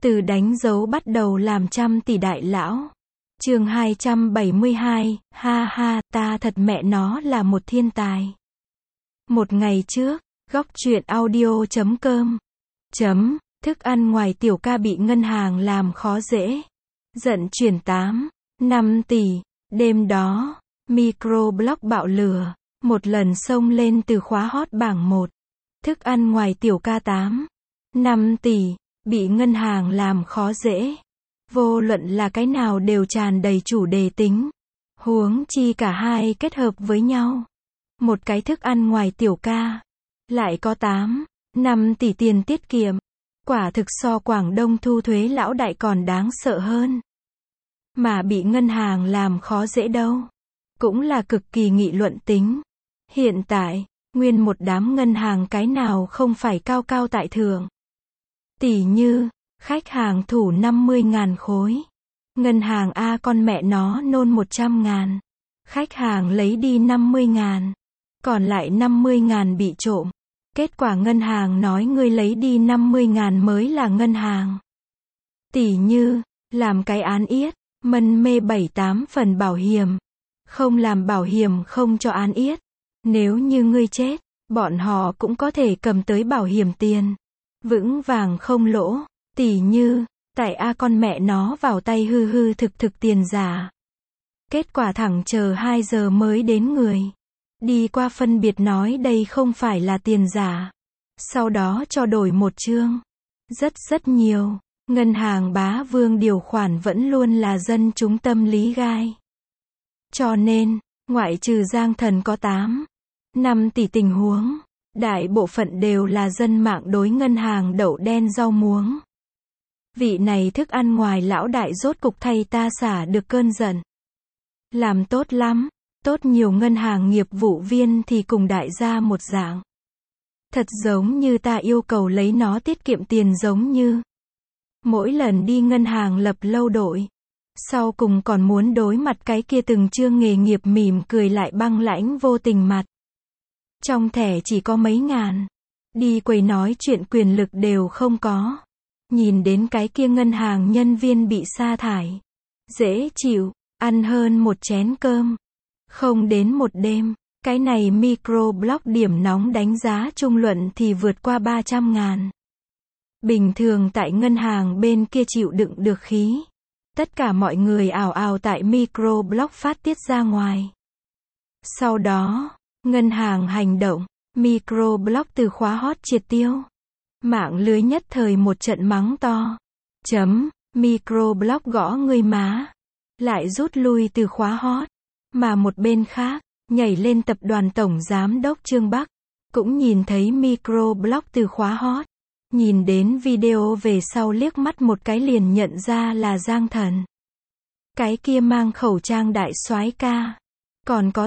Từ đánh dấu bắt đầu làm trăm tỷ đại lão. Chương 272, ha ha, ta thật mẹ nó là một thiên tài. Một ngày trước, góc truyện audio.com. Thức ăn ngoài tiểu ca bị ngân hàng làm khó dễ. Giận chuyển 5 tỷ. Đêm đó, microblog bạo lửa. Một lần xông lên từ khóa hot bảng 1. Thức ăn ngoài tiểu ca 5 tỷ. Bị ngân hàng làm khó dễ. Vô luận là cái nào đều tràn đầy chủ đề tính. Huống chi cả hai kết hợp với nhau. Một cái thức ăn ngoài tiểu ca. Lại có 5 tỷ tiền tiết kiệm. Quả thực so Quảng Đông thu thuế lão đại còn đáng sợ hơn. Mà bị ngân hàng làm khó dễ đâu. Cũng là cực kỳ nghị luận tính. Hiện tại, nguyên một đám ngân hàng cái nào không phải cao cao tại thượng. Tỷ như, khách hàng thủ 50.000 khối. Ngân hàng A con mẹ nó nôn 100.000. Khách hàng lấy đi 50.000. Còn lại 50.000 bị trộm. Kết quả ngân hàng nói ngươi lấy đi 50.000 mới là ngân hàng. Tỷ như, làm cái án yết, mân mê 7-8 phần bảo hiểm. Không làm bảo hiểm không cho án yết. Nếu như ngươi chết, bọn họ cũng có thể cầm tới bảo hiểm tiền. Vững vàng không lỗ. Tỷ như, tại A con mẹ nó vào tay hư thực tiền giả. Kết quả thẳng chờ 2 giờ mới đến người. Đi qua phân biệt nói đây không phải là tiền giả. Sau đó cho đổi một chương. Rất nhiều. Ngân hàng bá vương điều khoản vẫn luôn là dân chúng tâm lý gai. Cho nên, ngoại trừ Giang Thần có 5 tỷ tình huống. Đại bộ phận đều là dân mạng đối ngân hàng đậu đen rau muống. Vị này thức ăn ngoài lão đại rốt cục thay ta xả được cơn giận. Làm tốt lắm. Tốt nhiều ngân hàng nghiệp vụ viên thì cùng đại gia một dạng. Thật giống như ta yêu cầu lấy nó tiết kiệm tiền giống như. Mỗi lần đi ngân hàng lập lâu đội. Sau cùng còn muốn đối mặt cái kia từng chương nghề nghiệp mỉm cười lại băng lãnh vô tình mặt. Trong thẻ chỉ có mấy ngàn. Đi quầy nói chuyện quyền lực đều không có. Nhìn đến cái kia ngân hàng nhân viên bị sa thải. Dễ chịu, ăn hơn một chén cơm. Không đến một đêm, cái này microblog điểm nóng đánh giá trung luận thì vượt qua 300.000. Bình thường tại ngân hàng bên kia chịu đựng được khí. Tất cả mọi người ào ào tại microblog phát tiết ra ngoài. Sau đó, ngân hàng hành động, microblog từ khóa hot triệt tiêu. Mạng lưới nhất thời một trận mắng to. Microblog gõ ngươi má. Lại rút lui từ khóa hot. Mà một bên khác, nhảy lên tập đoàn tổng giám đốc Trương Bắc. Cũng nhìn thấy microblog từ khóa hot. Nhìn đến video về sau liếc mắt một cái liền nhận ra là Giang Thần. Cái kia mang khẩu trang đại soái ca. Còn có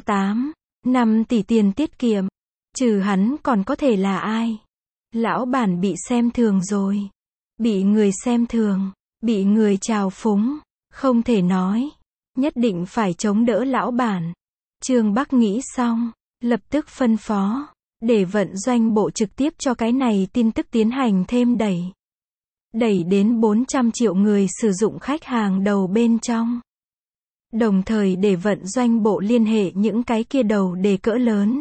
5 tỷ tiền tiết kiệm. Trừ hắn còn có thể là ai? Lão bản bị xem thường rồi. Bị người xem thường. Bị người trào phúng. Không thể nói. Nhất định phải chống đỡ lão bản. Trương Bắc nghĩ xong. Lập tức phân phó. Để vận doanh bộ trực tiếp cho cái này tin tức tiến hành thêm đẩy. Đẩy đến 400 triệu người sử dụng khách hàng đầu bên trong. Đồng thời để vận doanh bộ liên hệ những cái kia đầu đề cỡ lớn.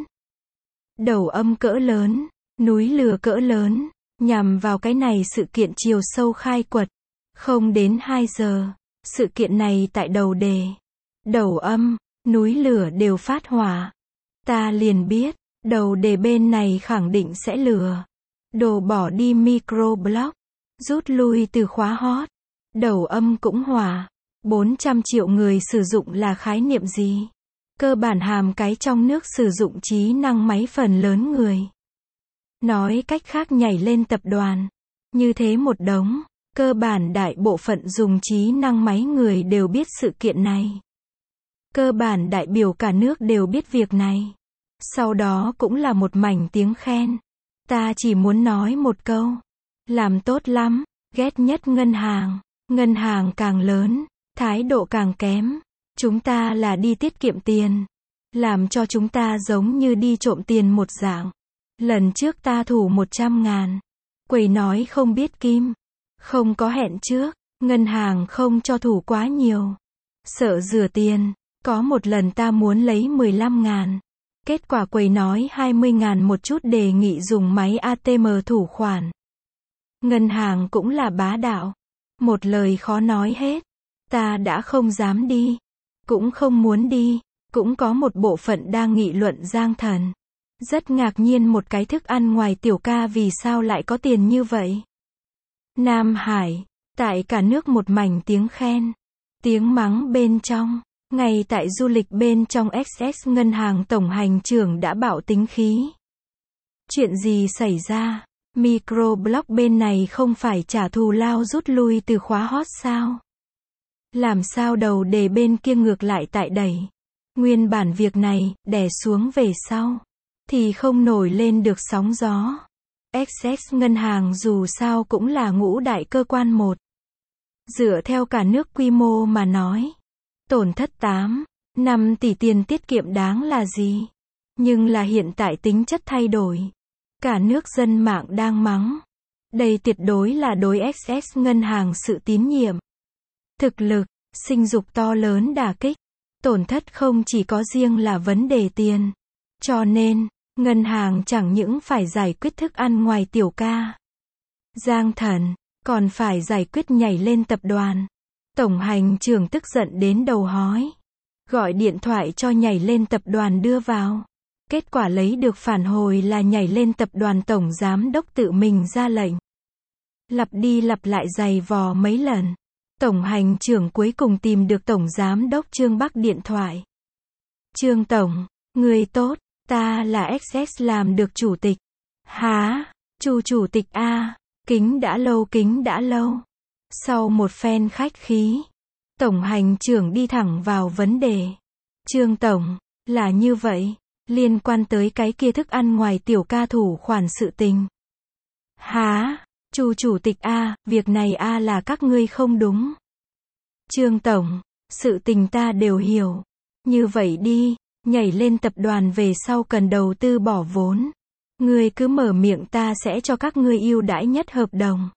Đầu âm cỡ lớn. Núi lửa cỡ lớn. Nhằm vào cái này sự kiện chiều sâu khai quật. Không đến 2 giờ. Sự kiện này tại đầu đề. Đầu âm. Núi lửa đều phát hỏa. Ta liền biết. Đầu đề bên này khẳng định sẽ lừa. Đồ bỏ đi microblog. Rút lui từ khóa hot. Đầu âm cũng hỏa. 400 triệu người sử dụng là khái niệm gì? Cơ bản hàm cái trong nước sử dụng trí năng máy phần lớn người. Nói cách khác nhảy lên tập đoàn. Như thế một đống. Cơ bản đại bộ phận dùng trí năng máy người đều biết sự kiện này. Cơ bản đại biểu cả nước đều biết việc này. Sau đó cũng là một mảnh tiếng khen. Ta chỉ muốn nói một câu. Làm tốt lắm. Ghét nhất ngân hàng. Ngân hàng càng lớn, thái độ càng kém. Chúng ta là đi tiết kiệm tiền. Làm cho chúng ta giống như đi trộm tiền một dạng. Lần trước ta thủ 100.000. Quầy nói không biết kim. Không có hẹn trước, ngân hàng không cho thủ quá nhiều. Sợ rửa tiền, có một lần ta muốn lấy 15.000. Kết quả quầy nói 20.000 một chút đề nghị dùng máy ATM thủ khoản. Ngân hàng cũng là bá đạo. Một lời khó nói hết. Ta đã không dám đi. Cũng không muốn đi. Cũng có một bộ phận đang nghị luận Giang Thần. Rất ngạc nhiên một cái thức ăn ngoài tiểu ca vì sao lại có tiền như vậy. Nam Hải, tại cả nước một mảnh tiếng khen. Tiếng mắng bên trong. Ngay tại du lịch bên trong SS ngân hàng tổng hành trưởng đã bạo tính khí. Chuyện gì xảy ra? Microblog bên này không phải trả thù lao rút lui từ khóa hot sao? Làm sao đầu đề bên kia ngược lại tại đẩy? Nguyên bản việc này, đè xuống về sau, thì không nổi lên được sóng gió. SS ngân hàng dù sao cũng là ngũ đại cơ quan một. Dựa theo cả nước quy mô mà nói. Tổn thất 5 tỷ tiền tiết kiệm đáng là gì? Nhưng là hiện tại tính chất thay đổi. Cả nước dân mạng đang mắng. Đây tuyệt đối là đối SS ngân hàng sự tín nhiệm. Thực lực, sinh dục to lớn đả kích. Tổn thất không chỉ có riêng là vấn đề tiền. Cho nên, ngân hàng chẳng những phải giải quyết thức ăn ngoài tiểu ca. Giang Thần, còn phải giải quyết nhảy lên tập đoàn. Tổng hành trưởng tức giận đến đầu hói. Gọi điện thoại cho nhảy lên tập đoàn đưa vào. Kết quả lấy được phản hồi là nhảy lên tập đoàn tổng giám đốc tự mình ra lệnh. Lặp đi lặp lại giày vò mấy lần. Tổng hành trưởng cuối cùng tìm được tổng giám đốc Trương Bắc điện thoại. Trương Tổng, người tốt, ta là SS làm được chủ tịch. Hả? Chủ tịch A, kính đã lâu. Sau một phen khách khí, tổng hành trưởng đi thẳng vào vấn đề. Trương Tổng, là như vậy, liên quan tới cái kia thức ăn ngoài tiểu ca thủ khoản sự tình. Hả? Chủ tịch A, việc này A là các ngươi không đúng. Trương Tổng, sự tình ta đều hiểu. Như vậy đi, nhảy lên tập đoàn về sau cần đầu tư bỏ vốn. Ngươi cứ mở miệng ta sẽ cho các ngươi ưu đãi nhất hợp đồng.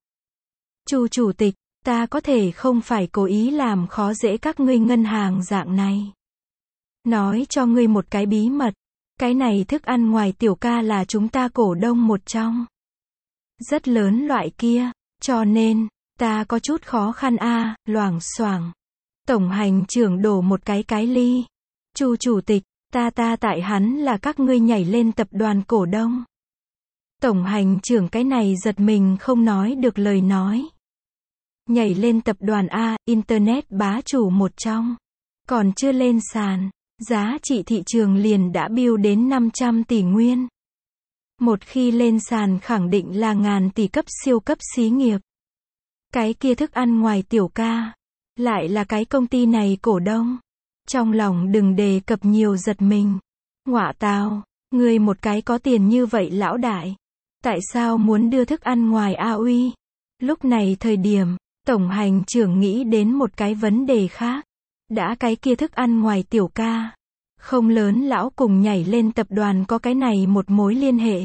Chủ tịch, ta có thể không phải cố ý làm khó dễ các ngươi ngân hàng dạng này. Nói cho ngươi một cái bí mật. Cái này thức ăn ngoài tiểu ca là chúng ta cổ đông một trong. Rất lớn loại kia. Cho nên, ta có chút khó khăn a, loảng xoảng. Tổng hành trưởng đổ một cái ly. Chủ tịch, ta tại hắn là các ngươi nhảy lên tập đoàn cổ đông. Tổng hành trưởng cái này giật mình không nói được lời nói. Nhảy lên tập đoàn A, Internet bá chủ một trong. Còn chưa lên sàn, giá trị thị trường liền đã bill đến 500 tỷ nguyên. Một khi lên sàn khẳng định là ngàn tỷ cấp siêu cấp xí nghiệp. Cái kia thức ăn ngoài tiểu ca, lại là cái công ty này cổ đông. Trong lòng đừng đề cập nhiều giật mình. Ngọa tào, ngươi một cái có tiền như vậy lão đại. Tại sao muốn đưa thức ăn ngoài A uy? Lúc này thời điểm, tổng hành trưởng nghĩ đến một cái vấn đề khác. Đã cái kia thức ăn ngoài tiểu ca. Không lớn lão cùng nhảy lên tập đoàn có cái này một mối liên hệ.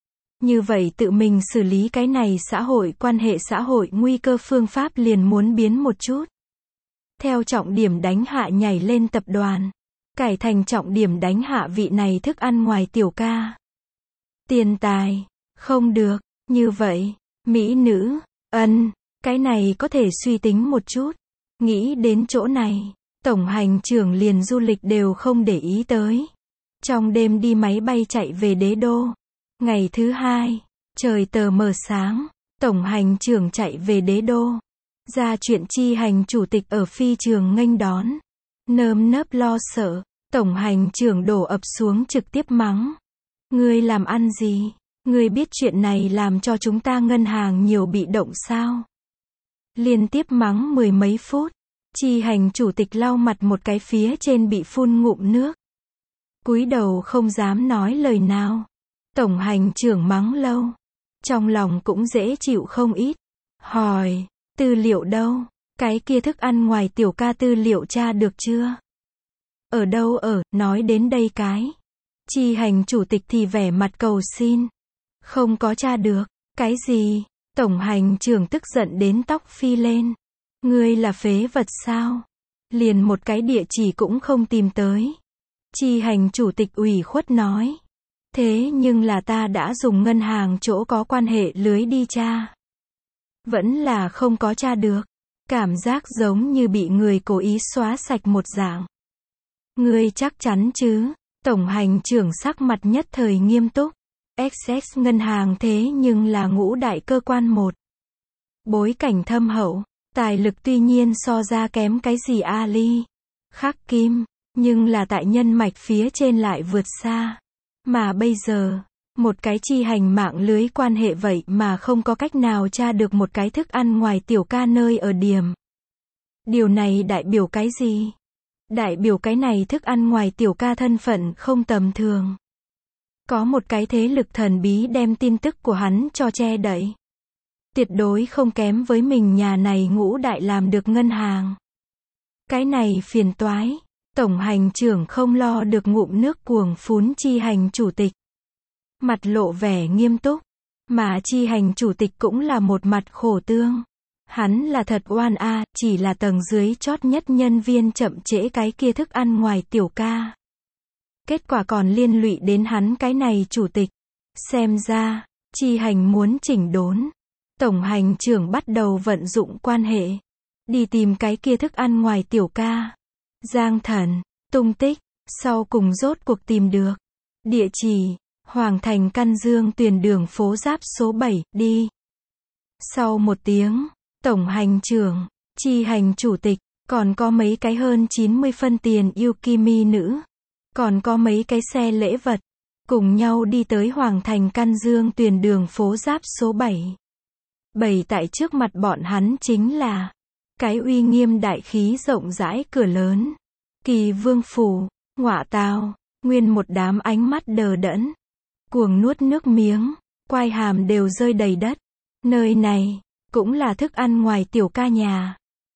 Như vậy tự mình xử lý cái này quan hệ xã hội nguy cơ phương pháp liền muốn biến một chút. Theo trọng điểm đánh hạ nhảy lên tập đoàn. Cải thành trọng điểm đánh hạ vị này thức ăn ngoài tiểu ca. Tiền tài, không được, như vậy, mỹ nữ, cái này có thể suy tính một chút. Nghĩ đến chỗ này, tổng hành trưởng liền du lịch đều không để ý tới. Trong đêm đi máy bay chạy về Đế Đô. Ngày thứ hai, trời tờ mờ sáng, tổng hành trưởng chạy về Đế Đô. Ra chuyện chi hành chủ tịch ở phi trường nghênh đón. Nơm nớp lo sợ, tổng hành trưởng đổ ập xuống trực tiếp mắng. Ngươi làm ăn gì? Ngươi biết chuyện này làm cho chúng ta ngân hàng nhiều bị động sao? Liên tiếp mắng mười mấy phút. Chi hành chủ tịch lau mặt một cái phía trên bị phun ngụm nước. Cúi đầu không dám nói lời nào. Tổng hành trưởng mắng lâu. Trong lòng cũng dễ chịu không ít. Hỏi, tư liệu đâu? Cái kia thức ăn ngoài tiểu ca tư liệu tra được chưa? Ở đâu nói đến đây cái. Chi hành chủ tịch thì vẻ mặt cầu xin. Không có tra được. Cái gì? Tổng hành trưởng tức giận đến tóc phi lên. Ngươi là phế vật sao? Liền một cái địa chỉ cũng không tìm tới. Chi hành chủ tịch ủy khuất nói. Thế nhưng là ta đã dùng ngân hàng chỗ có quan hệ lưới đi tra. Vẫn là không có tra được. Cảm giác giống như bị người cố ý xóa sạch một dạng. Ngươi chắc chắn chứ? Tổng hành trưởng sắc mặt nhất thời nghiêm túc. XX ngân hàng thế nhưng là ngũ đại cơ quan một. Bối cảnh thâm hậu, tài lực tuy nhiên so ra kém cái gì Ali, Khắc Kim, nhưng là tại nhân mạch phía trên lại vượt xa. Mà bây giờ, một cái chi hành mạng lưới quan hệ vậy mà không có cách nào tra được một cái thức ăn ngoài tiểu ca nơi ở điểm. Điều này đại biểu cái gì? Đại biểu cái này thức ăn ngoài tiểu ca thân phận không tầm thường. Có một cái thế lực thần bí đem tin tức của hắn cho che đậy. Tuyệt đối không kém với mình nhà này ngũ đại làm được ngân hàng. Cái này phiền toái. Tổng hành trưởng không lo được ngụm nước cuồng phún chi hành chủ tịch. Mặt lộ vẻ nghiêm túc. Mà chi hành chủ tịch cũng là một mặt khổ tương. Hắn là thật oan a, chỉ là tầng dưới chót nhất nhân viên chậm trễ cái kia thức ăn ngoài tiểu ca. Kết quả còn liên lụy đến hắn cái này chủ tịch. Xem ra, chi hành muốn chỉnh đốn. Tổng hành trưởng bắt đầu vận dụng quan hệ. Đi tìm cái kia thức ăn ngoài tiểu ca. Giang Thần, tung tích, sau cùng rốt cuộc tìm được. Địa chỉ, Hoàng Thành Căn Dương Tuyền đường phố Giáp số 7, đi. Sau một tiếng, tổng hành trưởng, chi hành chủ tịch, còn có mấy cái hơn 90 phân tiền Yukimi nữ. Còn có mấy cái xe lễ vật. Cùng nhau đi tới Hoàng Thành Căn Dương Tuyền đường phố Giáp số 7. Bày tại trước mặt bọn hắn chính là cái uy nghiêm đại khí rộng rãi cửa lớn. Kỳ vương phủ, ngọa tào, nguyên một đám ánh mắt đờ đẫn. Cuồng nuốt nước miếng, quai hàm đều rơi đầy đất. Nơi này, cũng là thức ăn ngoài tiểu ca nhà.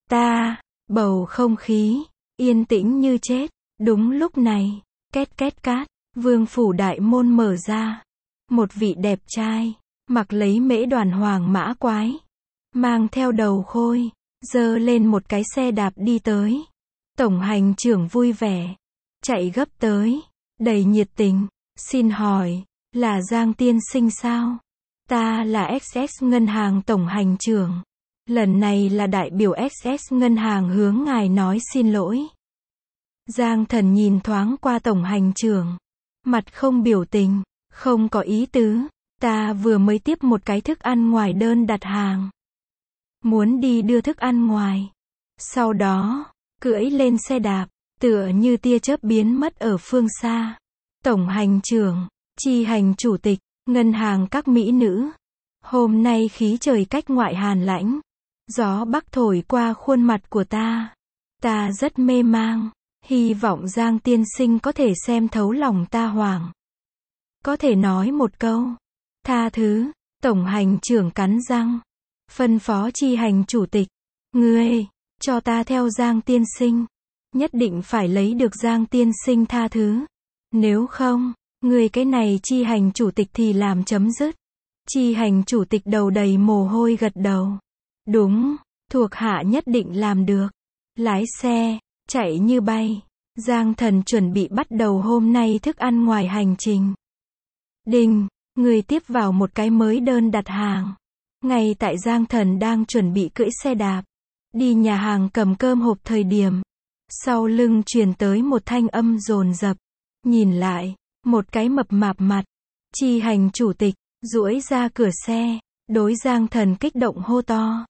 Bầu không khí, yên tĩnh như chết. Đúng lúc này, két két cát, vương phủ đại môn mở ra. Một vị đẹp trai, mặc lấy mễ đoàn hoàng mã quái. Mang theo đầu khôi, giơ lên một cái xe đạp đi tới. Tổng hành trưởng vui vẻ, chạy gấp tới, đầy nhiệt tình, xin hỏi, là Giang tiên sinh sao? Ta là XX ngân hàng tổng hành trưởng. Lần này là đại biểu XX ngân hàng hướng ngài nói xin lỗi. Giang Thần nhìn thoáng qua tổng hành trưởng, mặt không biểu tình, không có ý tứ, ta vừa mới tiếp một cái thức ăn ngoài đơn đặt hàng. Muốn đi đưa thức ăn ngoài. Sau đó, cưỡi lên xe đạp, tựa như tia chớp biến mất ở phương xa. Tổng hành trưởng, chi hành chủ tịch, ngân hàng các mỹ nữ. Hôm nay khí trời cách ngoại hàn lãnh. Gió bắc thổi qua khuôn mặt của ta. Ta rất mê mang. Hy vọng Giang tiên sinh có thể xem thấu lòng ta hoảng. Có thể nói một câu. Tha thứ. Tổng hành trưởng cắn răng. Phân phó chi hành chủ tịch. Ngươi, cho ta theo Giang tiên sinh. Nhất định phải lấy được Giang tiên sinh tha thứ. Nếu không, ngươi cái này chi hành chủ tịch thì làm chấm dứt. Chi hành chủ tịch đầu đầy mồ hôi gật đầu. Đúng, thuộc hạ nhất định làm được. Lái xe, chạy như bay. Giang Thần chuẩn bị bắt đầu hôm nay thức ăn ngoài hành trình. Đinh, người tiếp vào một cái mới đơn đặt hàng. Ngay tại Giang Thần đang chuẩn bị cưỡi xe đạp, đi nhà hàng cầm cơm hộp thời điểm. Sau lưng truyền tới một thanh âm dồn dập. Nhìn lại, một cái mập mạp mặt. Chi hành chủ tịch, duỗi ra cửa xe, đối Giang Thần kích động hô to.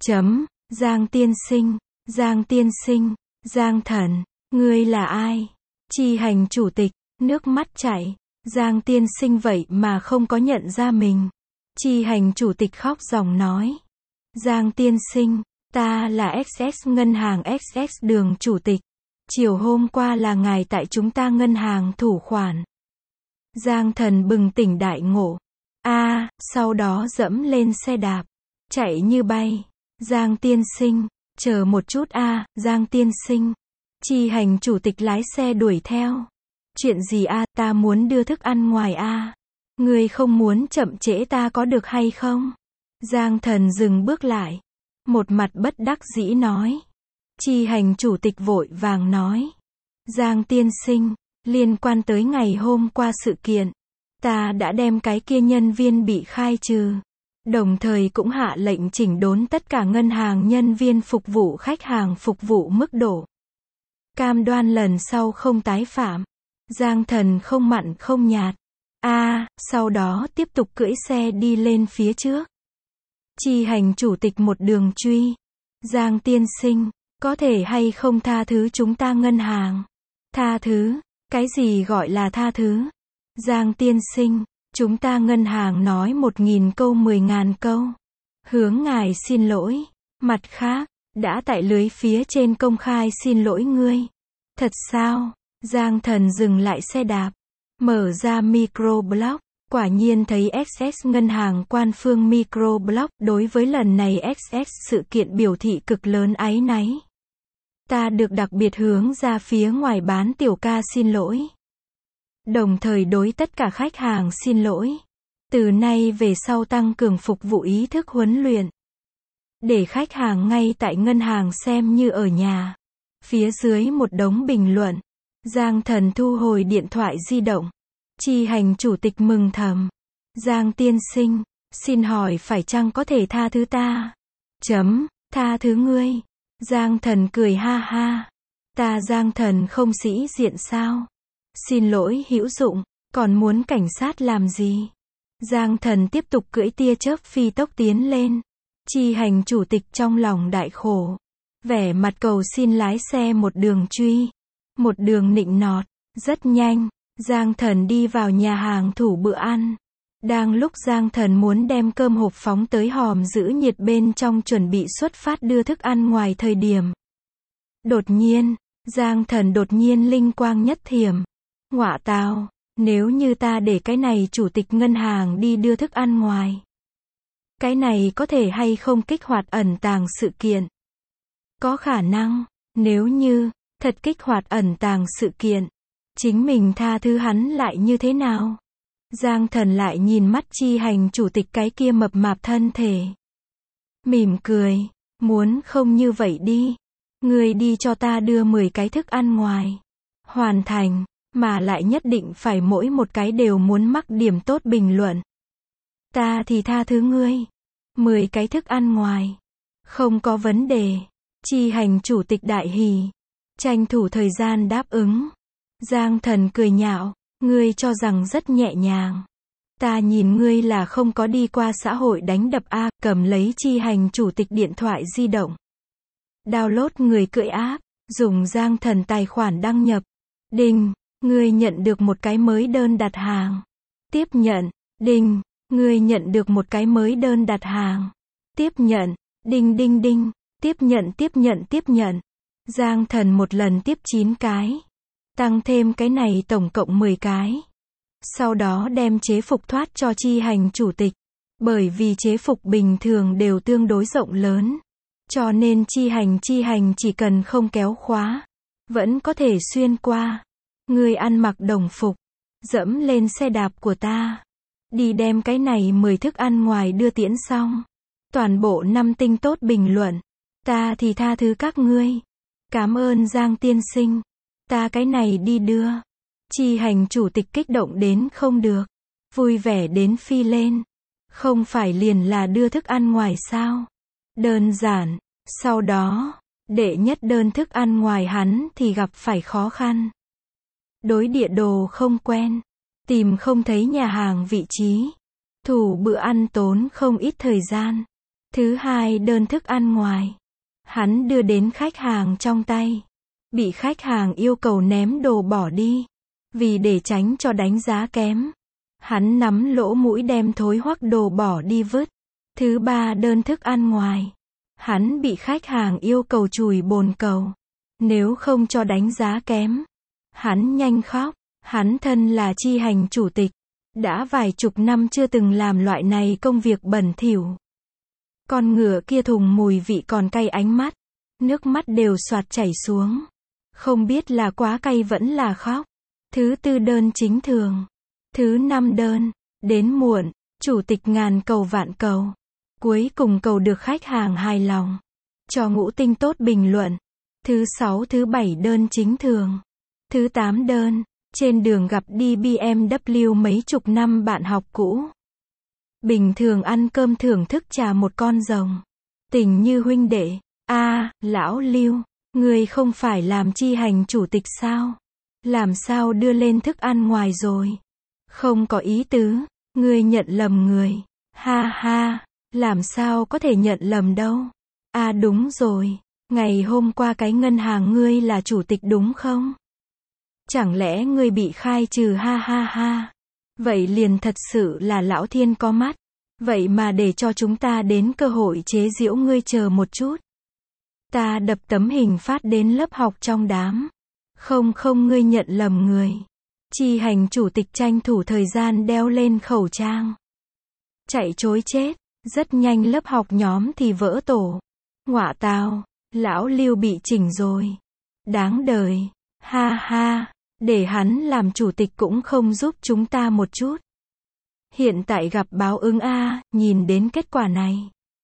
Giang tiên sinh, Giang tiên sinh, Giang Thần, ngươi là ai? Chi hành chủ tịch, nước mắt chảy. Giang tiên sinh vậy mà không có nhận ra mình. Chi hành chủ tịch khóc ròng nói. Giang tiên sinh, ta là XX ngân hàng XX đường chủ tịch. Chiều hôm qua là ngài tại chúng ta ngân hàng thủ khoản. Giang Thần bừng tỉnh đại ngộ. Sau đó dẫm lên xe đạp, chạy như bay. Giang tiên sinh, chờ một chút Giang tiên sinh. Chi hành chủ tịch lái xe đuổi theo. Chuyện gì ta muốn đưa thức ăn ngoài Ngươi không muốn chậm trễ ta có được hay không? Giang Thần dừng bước lại. Một mặt bất đắc dĩ nói. Chi hành chủ tịch vội vàng nói. Giang tiên sinh, liên quan tới ngày hôm qua sự kiện, ta đã đem cái kia nhân viên bị khai trừ. Đồng thời cũng hạ lệnh chỉnh đốn tất cả ngân hàng nhân viên phục vụ khách hàng phục vụ mức độ. Cam đoan lần sau không tái phạm. Giang Thần không mặn không nhạt. Sau đó tiếp tục cưỡi xe đi lên phía trước. Chi hành chủ tịch một đường truy. Giang tiên sinh, có thể hay không tha thứ chúng ta ngân hàng? Tha thứ? Cái gì gọi là tha thứ? Giang tiên sinh, chúng ta ngân hàng nói 1.000 câu 10.000 câu. Hướng ngài xin lỗi. Mặt khác, đã tại lưới phía trên công khai xin lỗi ngươi. Thật sao? Giang Thần dừng lại xe đạp. Mở ra microblog. Quả nhiên thấy XX ngân hàng quan phương microblog đối với lần này XX sự kiện biểu thị cực lớn áy náy. Ta được đặc biệt hướng ra phía ngoài bán tiểu ca xin lỗi. Đồng thời đối tất cả khách hàng xin lỗi. Từ nay về sau tăng cường phục vụ ý thức huấn luyện. Để khách hàng ngay tại ngân hàng xem như ở nhà. Phía dưới một đống bình luận. Giang Thần thu hồi điện thoại di động. Chi hành chủ tịch mừng thầm. Giang tiên sinh, xin hỏi phải chăng có thể tha thứ ta? Tha thứ ngươi. Giang Thần cười ha ha. Ta Giang Thần không sĩ diện sao? Xin lỗi hữu dụng, còn muốn cảnh sát làm gì? Giang Thần tiếp tục cưỡi tia chớp phi tốc tiến lên. Chi hành chủ tịch trong lòng đại khổ. Vẻ mặt cầu xin lái xe một đường truy. Một đường nịnh nọt. Rất nhanh, Giang Thần đi vào nhà hàng thủ bữa ăn. Đang lúc Giang Thần muốn đem cơm hộp phóng tới hòm giữ nhiệt bên trong chuẩn bị xuất phát đưa thức ăn ngoài thời điểm. Đột nhiên, Giang Thần đột nhiên linh quang nhất thiểm. Ngọa tào, nếu như ta để cái này chủ tịch ngân hàng đi đưa thức ăn ngoài. Cái này có thể hay không kích hoạt ẩn tàng sự kiện? Có khả năng, nếu như, thật kích hoạt ẩn tàng sự kiện. Chính mình tha thứ hắn lại như thế nào? Giang Thần lại nhìn mắt chi hành chủ tịch cái kia mập mạp thân thể. Mỉm cười, muốn không như vậy đi. Ngươi đi cho ta đưa 10 cái thức ăn ngoài. Hoàn thành, mà lại nhất định phải mỗi một cái đều muốn mắc điểm tốt bình luận. Ta thì tha thứ ngươi. 10 cái thức ăn ngoài. Không có vấn đề. Chi hành chủ tịch đại hỉ. Tranh thủ thời gian đáp ứng. Giang Thần cười nhạo. Ngươi cho rằng rất nhẹ nhàng. Ta nhìn ngươi là không có đi qua xã hội đánh đập a. Cầm lấy chi hành chủ tịch điện thoại di động. Download người cưỡi app. Dùng Giang Thần tài khoản đăng nhập. Đinh. Ngươi nhận được một cái mới đơn đặt hàng. Tiếp nhận. Đinh. Ngươi nhận được một cái mới đơn đặt hàng. Tiếp nhận. Đinh đinh đinh. Tiếp nhận tiếp nhận tiếp nhận. Giang Thần một lần tiếp 9 cái. Tăng thêm cái này tổng cộng 10 cái. Sau đó đem chế phục thoát cho chi hành chủ tịch. Bởi vì chế phục bình thường đều tương đối rộng lớn. Cho nên chi hành chỉ cần không kéo khóa. Vẫn có thể xuyên qua. Ngươi ăn mặc đồng phục. Dẫm lên xe đạp của ta. Đi đem cái này 10 thức ăn ngoài đưa tiễn xong. Toàn bộ 5 tinh tốt bình luận. Ta thì tha thứ các ngươi. Cảm ơn Giang tiên sinh. Ta cái này đi đưa. Chi hành chủ tịch kích động đến không được. Vui vẻ đến phi lên. Không phải liền là đưa thức ăn ngoài sao? Đơn giản. Sau đó, đệ nhất đơn thức ăn ngoài hắn thì gặp phải khó khăn. Đối địa đồ không quen. Tìm không thấy nhà hàng vị trí. Thủ bữa ăn tốn không ít thời gian. Thứ hai đơn thức ăn ngoài. Hắn đưa đến khách hàng trong tay. Bị khách hàng yêu cầu ném đồ bỏ đi. Vì để tránh cho đánh giá kém. Hắn nắm lỗ mũi đem thối hoắc đồ bỏ đi vứt. Thứ ba đơn thức ăn ngoài. Hắn bị khách hàng yêu cầu chùi bồn cầu. Nếu không cho đánh giá kém. Hắn nhanh khóc. Hắn thân là chi hành chủ tịch. Đã vài chục năm chưa từng làm loại này công việc bẩn thỉu. Con ngựa kia thùng mùi vị còn cay ánh mắt. Nước mắt đều xoạt chảy xuống. Không biết là quá cay vẫn là khóc. Thứ tư đơn chính thường. Thứ năm đơn. Đến muộn. Chủ tịch ngàn cầu vạn cầu. Cuối cùng cầu được khách hàng hài lòng. Cho ngũ tinh tốt bình luận. Thứ 6 thứ 7 đơn chính thường. Thứ 8 đơn. Trên đường gặp đi BMW mấy chục năm bạn học cũ. Bình thường ăn cơm thưởng thức trà một con rồng. Tình như huynh đệ. Lão Lưu, ngươi không phải làm chi hành chủ tịch sao? Làm sao đưa lên thức ăn ngoài rồi? Không có ý tứ, ngươi nhận lầm người. Ha ha, làm sao có thể nhận lầm đâu? Đúng rồi, ngày hôm qua cái ngân hàng ngươi là chủ tịch đúng không? Chẳng lẽ ngươi bị khai trừ ha ha ha? Vậy liền thật sự là lão thiên có mắt. Vậy mà để cho chúng ta đến cơ hội chế giễu ngươi chờ một chút. Ta đập tấm hình phát đến lớp học trong đám. Không ngươi nhận lầm người. Chi hành chủ tịch tranh thủ thời gian đeo lên khẩu trang. Chạy trối chết, rất nhanh lớp học nhóm thì vỡ tổ. Ngọa tào, lão Lưu bị chỉnh rồi. Đáng đời, ha ha, để hắn làm chủ tịch cũng không giúp chúng ta một chút. Hiện tại gặp báo ứng nhìn đến kết quả này.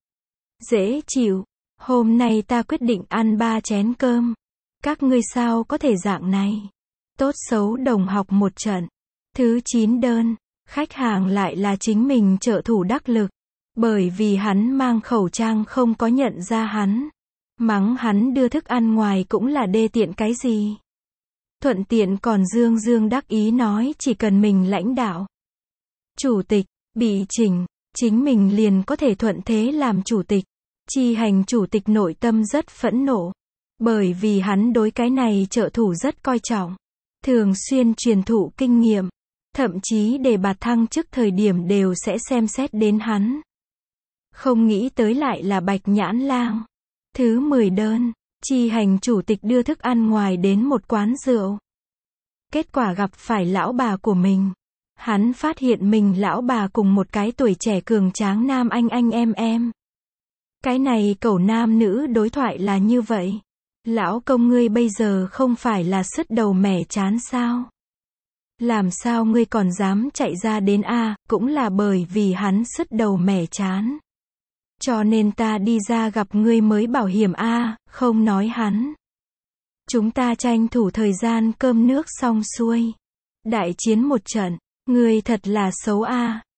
Dễ chịu, hôm nay ta quyết định ăn 3 chén cơm. Các ngươi sao có thể dạng này? Tốt xấu đồng học một trận. Thứ 9 đơn, khách hàng lại là chính mình trợ thủ đắc lực. Bởi vì hắn mang khẩu trang không có nhận ra hắn. Mắng hắn đưa thức ăn ngoài cũng là đê tiện cái gì. Thuận tiện còn dương đắc ý nói chỉ cần mình lãnh đạo. Chủ tịch, bị chỉnh, chính mình liền có thể thuận thế làm chủ tịch. Chi hành chủ tịch nội tâm rất phẫn nộ. Bởi vì hắn đối cái này trợ thủ rất coi trọng. Thường xuyên truyền thụ kinh nghiệm. Thậm chí để bạt thăng chức thời điểm đều sẽ xem xét đến hắn. Không nghĩ tới lại là Bạch Nhãn Lang. Thứ 10 đơn, chi hành chủ tịch đưa thức ăn ngoài đến một quán rượu. Kết quả gặp phải lão bà của mình. Hắn phát hiện mình lão bà cùng một cái tuổi trẻ cường tráng nam anh em. Cái này cẩu nam nữ đối thoại là như vậy. Lão công ngươi bây giờ không phải là sứt đầu mẻ chán sao? Làm sao ngươi còn dám chạy ra đến cũng là bởi vì hắn sứt đầu mẻ chán. Cho nên ta đi ra gặp ngươi mới bảo hiểm không nói hắn. Chúng ta tranh thủ thời gian cơm nước xong xuôi. Đại chiến một trận, ngươi thật là xấu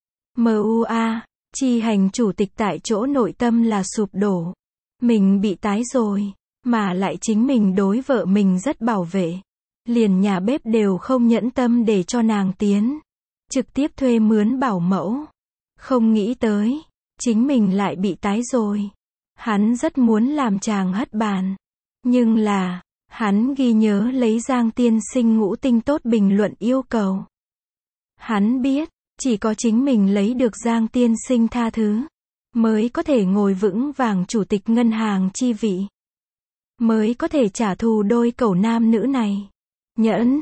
chi hành chủ tịch tại chỗ nội tâm là sụp đổ. Mình bị tái rồi, mà lại chính mình đối vợ mình rất bảo vệ. Liền nhà bếp đều không nhẫn tâm để cho nàng tiến. Trực tiếp thuê mướn bảo mẫu. Không nghĩ tới, chính mình lại bị tái rồi. Hắn rất muốn làm chàng hất bàn. Nhưng là, hắn ghi nhớ lấy Giang tiên sinh ngũ tinh tốt bình luận yêu cầu. Hắn biết, chỉ có chính mình lấy được Giang tiên sinh tha thứ, mới có thể ngồi vững vàng chủ tịch ngân hàng chi vị. Mới có thể trả thù đôi cẩu nam nữ này. Nhẫn,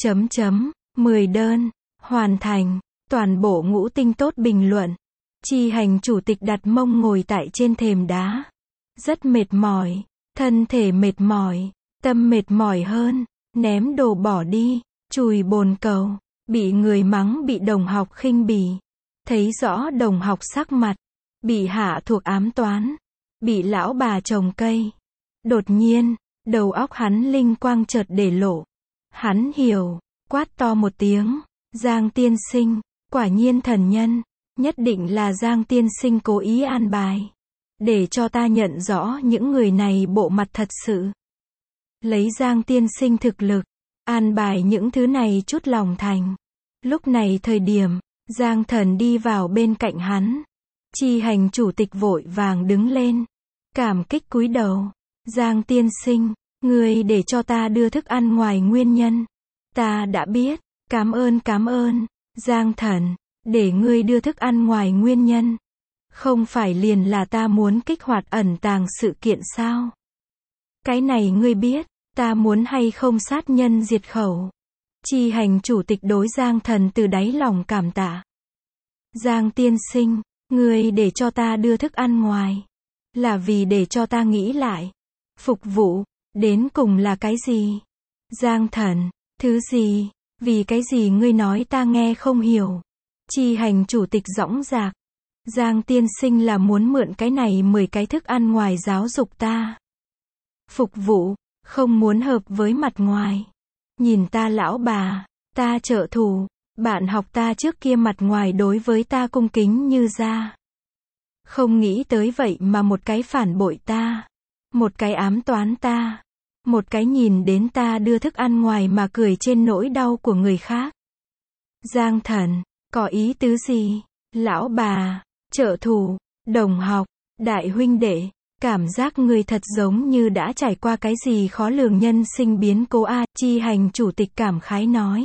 10 đơn, hoàn thành, toàn bộ ngũ tinh tốt bình luận. Chi hành chủ tịch đặt mông ngồi tại trên thềm đá. Rất mệt mỏi, thân thể mệt mỏi, tâm mệt mỏi hơn, ném đồ bỏ đi, chùi bồn cầu, bị người mắng bị đồng học khinh bỉ. Thấy rõ đồng học sắc mặt, bị hạ thuộc ám toán, bị lão bà trồng cây. Đột nhiên, đầu óc hắn linh quang chợt để lộ. Hắn hiểu, quát to một tiếng, Giang tiên sinh, quả nhiên thần nhân, nhất định là Giang tiên sinh cố ý an bài. Để cho ta nhận rõ những người này bộ mặt thật sự. Lấy Giang tiên sinh thực lực, an bài những thứ này chút lòng thành. Lúc này thời điểm, Giang Thần đi vào bên cạnh hắn. Chi hành chủ tịch vội vàng đứng lên. Cảm kích cúi đầu. Giang tiên sinh, người để cho ta đưa thức ăn ngoài nguyên nhân. Ta đã biết, cảm ơn. Giang Thần, để ngươi đưa thức ăn ngoài nguyên nhân. Không phải liền là ta muốn kích hoạt ẩn tàng sự kiện sao? Cái này ngươi biết, ta muốn hay không sát nhân diệt khẩu. Chi hành chủ tịch đối Giang Thần từ đáy lòng cảm tạ. Giang tiên sinh, ngươi để cho ta đưa thức ăn ngoài. Là vì để cho ta nghĩ lại. Phục vụ, đến cùng là cái gì? Giang Thần, thứ gì? Vì cái gì ngươi nói ta nghe không hiểu? Chi hành chủ tịch dõng dạc. Giang tiên sinh là muốn mượn cái này 10 cái thức ăn ngoài giáo dục ta. Phục vụ, không muốn hợp với mặt ngoài. Nhìn ta lão bà, ta trợ thủ, bạn học ta trước kia mặt ngoài đối với ta cung kính như ra. Không nghĩ tới vậy mà một cái phản bội ta. Một cái ám toán ta. Một cái nhìn đến ta đưa thức ăn ngoài mà cười trên nỗi đau của người khác. Giang Thần, có ý tứ gì? Lão bà, trợ thủ, đồng học, đại huynh đệ, cảm giác người thật giống như đã trải qua cái gì khó lường nhân sinh biến cố a. Chi hành chủ tịch cảm khái nói.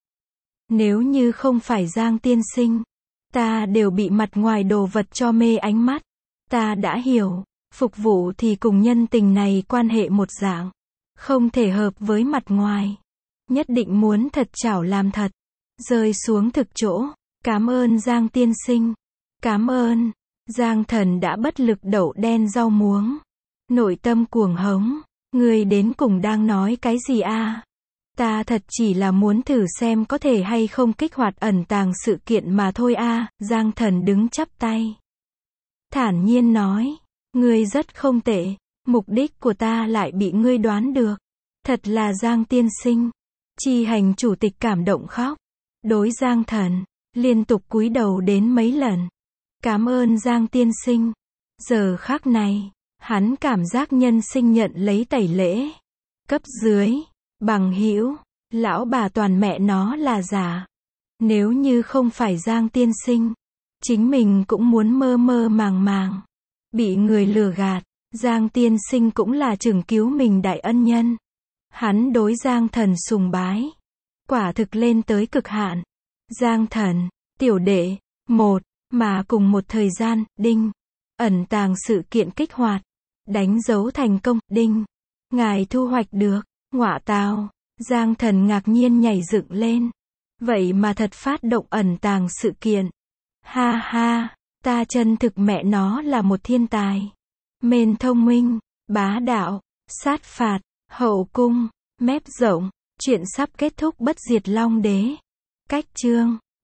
Nếu như không phải Giang tiên sinh, ta đều bị mặt ngoài đồ vật cho mê ánh mắt. Ta đã hiểu, phục vụ thì cùng nhân tình này quan hệ một dạng. Không thể hợp với mặt ngoài. Nhất định muốn thật chảo làm thật. Rơi xuống thực chỗ. Cảm ơn Giang tiên sinh. Cảm ơn. Giang Thần đã bất lực đậu đen rau muống. Nội tâm cuồng hống. Người đến cùng đang nói cái gì a? Ta thật chỉ là muốn thử xem có thể hay không kích hoạt ẩn tàng sự kiện mà thôi a. Giang Thần đứng chắp tay. Thản nhiên nói. Ngươi rất không tệ. Mục đích của ta lại bị ngươi đoán được. Thật là Giang tiên sinh. Chi hành chủ tịch cảm động khóc. Đối Giang Thần, liên tục cúi đầu đến mấy lần. Cảm ơn Giang tiên sinh. Giờ khắc này, hắn cảm giác nhân sinh nhận lấy tẩy lễ. Cấp dưới, bằng hữu, lão bà toàn mẹ nó là giả. Nếu như không phải Giang tiên sinh, chính mình cũng muốn mơ mơ màng màng. Bị người lừa gạt, Giang tiên sinh cũng là chừng cứu mình đại ân nhân. Hắn đối Giang Thần sùng bái. Quả thực lên tới cực hạn. Giang Thần, tiểu đệ, một, mà cùng một thời gian, đinh. Ẩn tàng sự kiện kích hoạt. Đánh dấu thành công, đinh. Ngài thu hoạch được, ngọa tào. Giang Thần ngạc nhiên nhảy dựng lên. Vậy mà thật phát động ẩn tàng sự kiện. Ha ha, ta chân thực mẹ nó là một thiên tài. Mền thông minh, bá đạo, sát phạt, hậu cung, mép rộng. Chuyện sắp kết thúc bất diệt long đế. Cách chương